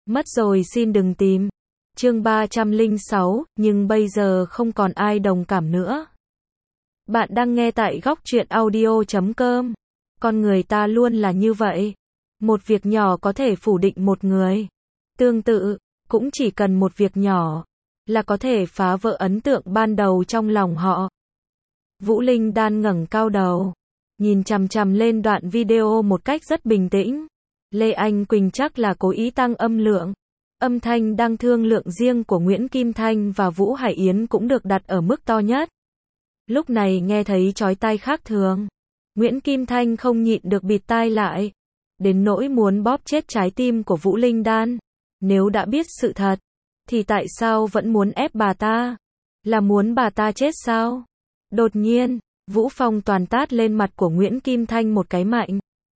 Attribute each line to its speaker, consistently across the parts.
Speaker 1: Mất rồi xin đừng tìm. Chương 306, nhưng bây giờ không còn ai đồng cảm nữa. Bạn đang nghe tại góc truyện audio.com. Con người ta luôn là như vậy. Một việc nhỏ có thể phủ định một người. Tương tự, cũng chỉ cần một việc nhỏ là có thể phá vỡ ấn tượng ban đầu trong lòng họ. Vũ Linh Đan ngẩng cao đầu, nhìn chằm chằm lên đoạn video một cách rất bình tĩnh. Lê Anh Quỳnh chắc là cố ý tăng âm lượng. Âm thanh đang thương lượng riêng của Nguyễn Kim Thanh và Vũ Hải Yến cũng được đặt ở mức to nhất. Lúc này nghe thấy chói tai khác thường. Nguyễn Kim Thanh không nhịn được bịt tai lại, đến nỗi muốn bóp chết trái tim của Vũ Linh Đan. Nếu đã biết sự thật, thì tại sao vẫn muốn ép bà ta? Là muốn bà ta chết sao? Đột nhiên, Vũ Phong toàn tát lên mặt của Nguyễn Kim Thanh một cái mạnh.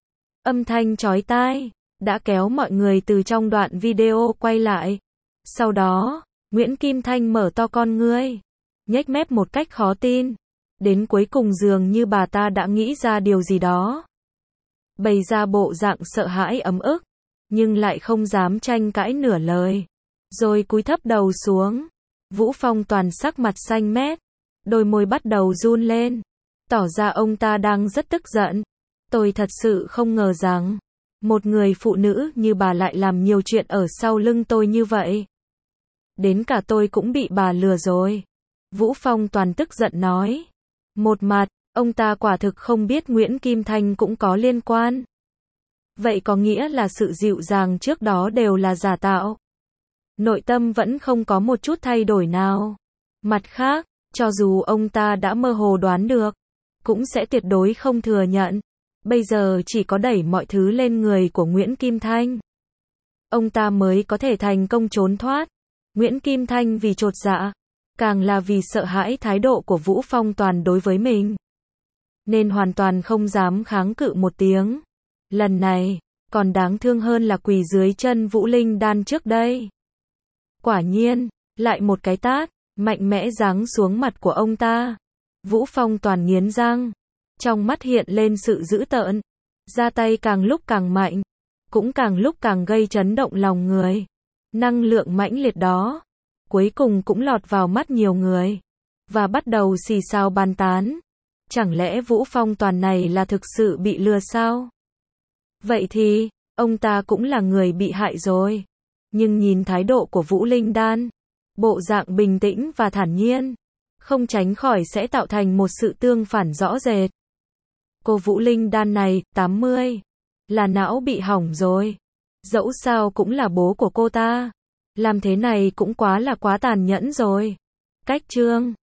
Speaker 1: Âm thanh chói tai đã kéo mọi người từ trong đoạn video quay lại. Sau đó, Nguyễn Kim Thanh mở to con ngươi, nhếch mép một cách khó tin. Đến cuối cùng dường như bà ta đã nghĩ ra điều gì đó. Bày ra bộ dạng sợ hãi ấm ức, nhưng lại không dám tranh cãi nửa lời. Rồi cúi thấp đầu xuống. Vũ Phong toàn sắc mặt xanh mét, đôi môi bắt đầu run lên, tỏ ra ông ta đang rất tức giận. Tôi thật sự không ngờ rằng một người phụ nữ như bà lại làm nhiều chuyện ở sau lưng tôi như vậy. Đến cả tôi cũng bị bà lừa rồi. Vũ Phong toàn tức giận nói. Một mặt, ông ta quả thực không biết Nguyễn Kim Thanh cũng có liên quan. Vậy có nghĩa là sự dịu dàng trước đó đều là giả tạo. Nội tâm vẫn không có một chút thay đổi nào. Mặt khác, cho dù ông ta đã mơ hồ đoán được, cũng sẽ tuyệt đối không thừa nhận. Bây giờ chỉ có đẩy mọi thứ lên người của Nguyễn Kim Thanh, ông ta mới có thể thành công trốn thoát. Nguyễn Kim Thanh vì chột dạ, càng là vì sợ hãi thái độ của Vũ Phong toàn đối với mình, nên hoàn toàn không dám kháng cự một tiếng. Lần này, còn đáng thương hơn là quỳ dưới chân Vũ Linh Đan trước đây. Quả nhiên, lại một cái tát mạnh mẽ giáng xuống mặt của ông ta. Vũ Phong toàn nghiến răng, trong mắt hiện lên sự dữ tợn, ra tay càng lúc càng mạnh, cũng càng lúc càng gây chấn động lòng người. Năng lượng mãnh liệt đó, cuối cùng cũng lọt vào mắt nhiều người, và bắt đầu xì xào bàn tán. Chẳng lẽ Vũ Phong toàn này là thực sự bị lừa sao? Vậy thì, ông ta cũng là người bị hại rồi. Nhưng nhìn thái độ của Vũ Linh Đan, bộ dạng bình tĩnh và thản nhiên, không tránh khỏi sẽ tạo thành một sự tương phản rõ rệt. Cô Vũ Linh Đan này, 80, là não bị hỏng rồi. Dẫu sao cũng là bố của cô ta. Làm thế này cũng quá tàn nhẫn rồi. Cách chương